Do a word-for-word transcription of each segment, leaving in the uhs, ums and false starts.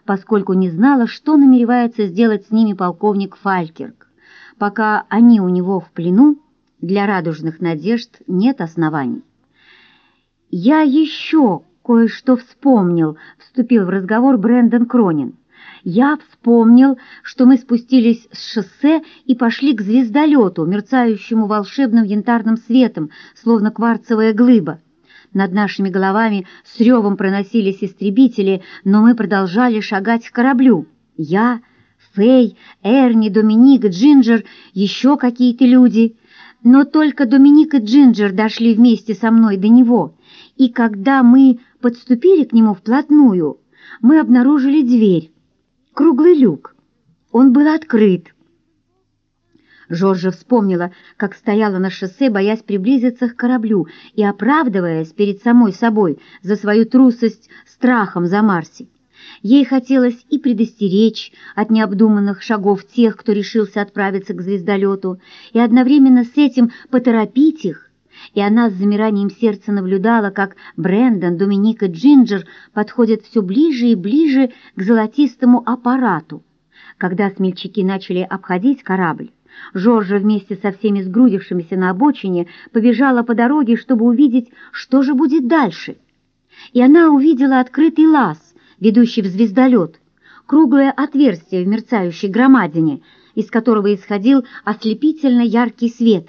поскольку не знала, что намеревается сделать с ними полковник Фалькирк. Пока они у него в плену, для радужных надежд нет оснований. «Я еще кое-что вспомнил», — вступил в разговор Брэндон Кронин. «Я вспомнил, что мы спустились с шоссе и пошли к звездолету, мерцающему волшебным янтарным светом, словно кварцевая глыба. Над нашими головами с ревом проносились истребители, но мы продолжали шагать к кораблю. Я, Фэй, Эрни, Доминик, Джинджер, еще какие-то люди. Но только Доминик и Джинджер дошли вместе со мной до него, и когда мы подступили к нему вплотную, мы обнаружили дверь, круглый люк. Он был открыт». Жоржа вспомнила, как стояла на шоссе, боясь приблизиться к кораблю и оправдываясь перед самой собой за свою трусость страхом за Марси. Ей хотелось и предостеречь от необдуманных шагов тех, кто решился отправиться к звездолету, и одновременно с этим поторопить их, и она с замиранием сердца наблюдала, как Брэндон, Доминик и Джинджер подходят все ближе и ближе к золотистому аппарату. Когда смельчаки начали обходить корабль, Жоржа вместе со всеми сгрудившимися на обочине побежала по дороге, чтобы увидеть, что же будет дальше. И она увидела открытый лаз, ведущий в звездолет, круглое отверстие в мерцающей громадине, из которого исходил ослепительно яркий свет.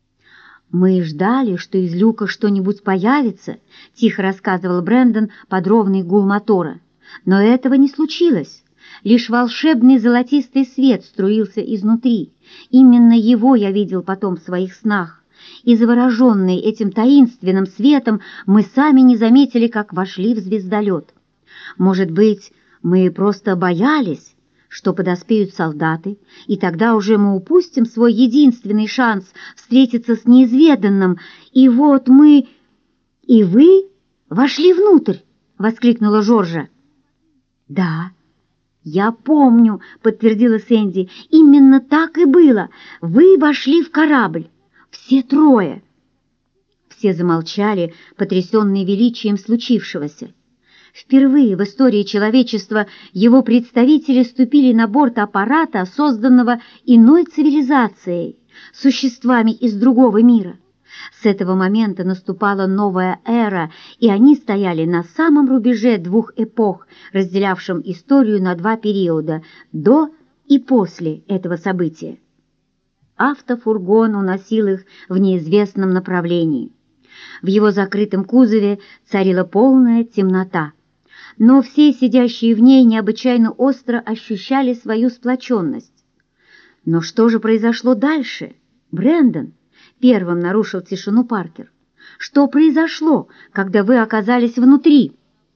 «Мы ждали, что из люка что-нибудь появится», — тихо рассказывал Брэндон под ровный гул мотора. «Но этого не случилось. Лишь волшебный золотистый свет струился изнутри. Именно его я видел потом в своих снах. И завороженные этим таинственным светом мы сами не заметили, как вошли в звездолет. Может быть, мы просто боялись, что подоспеют солдаты, и тогда уже мы упустим свой единственный шанс встретиться с неизведанным. И вот мы... И вы вошли внутрь!» — воскликнула Жоржа. «Да, я помню», — подтвердила Сэнди. «Именно так и было. Вы вошли в корабль. Все трое». Все замолчали, потрясенные величием случившегося. Впервые в истории человечества его представители ступили на борт аппарата, созданного иной цивилизацией, существами из другого мира. С этого момента наступала новая эра, и они стояли на самом рубеже двух эпох, разделявшим историю на два периода – до и после этого события. Автофургон уносил их в неизвестном направлении. В его закрытом кузове царила полная темнота. Но все сидящие в ней необычайно остро ощущали свою сплоченность. «Но что же произошло дальше, Брэндон?» — первым нарушил тишину Паркер. «Что произошло, когда вы оказались внутри?»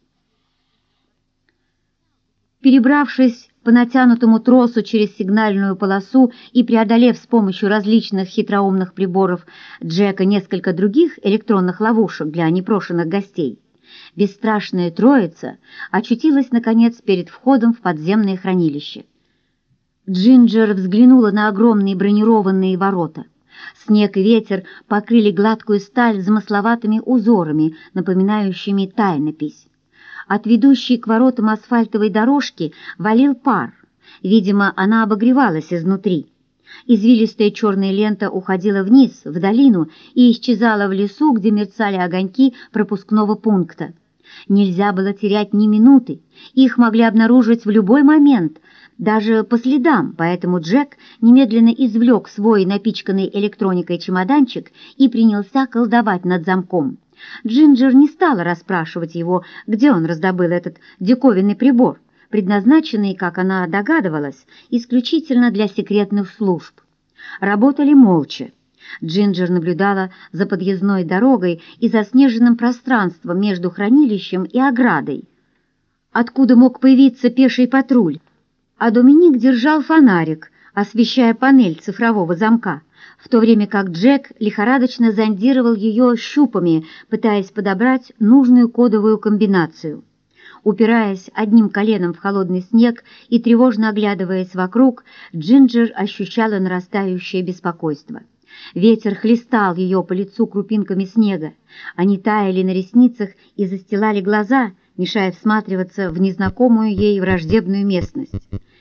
Перебравшись по натянутому тросу через сигнальную полосу и преодолев с помощью различных хитроумных приборов Джека несколько других электронных ловушек для непрошенных гостей, бесстрашная троица очутилась, наконец, перед входом в подземное хранилище. Джинджер взглянула на огромные бронированные ворота. Снег и ветер покрыли гладкую сталь замысловатыми узорами, напоминающими тайнопись. От ведущей к воротам асфальтовой дорожки валил пар. Видимо, она обогревалась изнутри. Извилистая черная лента уходила вниз, в долину, и исчезала в лесу, где мерцали огоньки пропускного пункта. Нельзя было терять ни минуты, их могли обнаружить в любой момент, даже по следам, поэтому Джек немедленно извлек свой напичканный электроникой чемоданчик и принялся колдовать над замком. Джинджер не стала расспрашивать его, где он раздобыл этот диковинный прибор, предназначенный, как она догадывалась, исключительно для секретных служб. Работали молча. Джинджер наблюдала за подъездной дорогой и заснеженным пространством между хранилищем и оградой, откуда мог появиться пеший патруль, а Доминик держал фонарик, освещая панель цифрового замка, в то время как Джек лихорадочно зондировал ее щупами, пытаясь подобрать нужную кодовую комбинацию. Упираясь одним коленом в холодный снег и тревожно оглядываясь вокруг, Джинджер ощущала нарастающее беспокойство. Ветер хлестал ее по лицу крупинками снега. Они таяли на ресницах и застилали глаза, мешая всматриваться в незнакомую ей враждебную местность.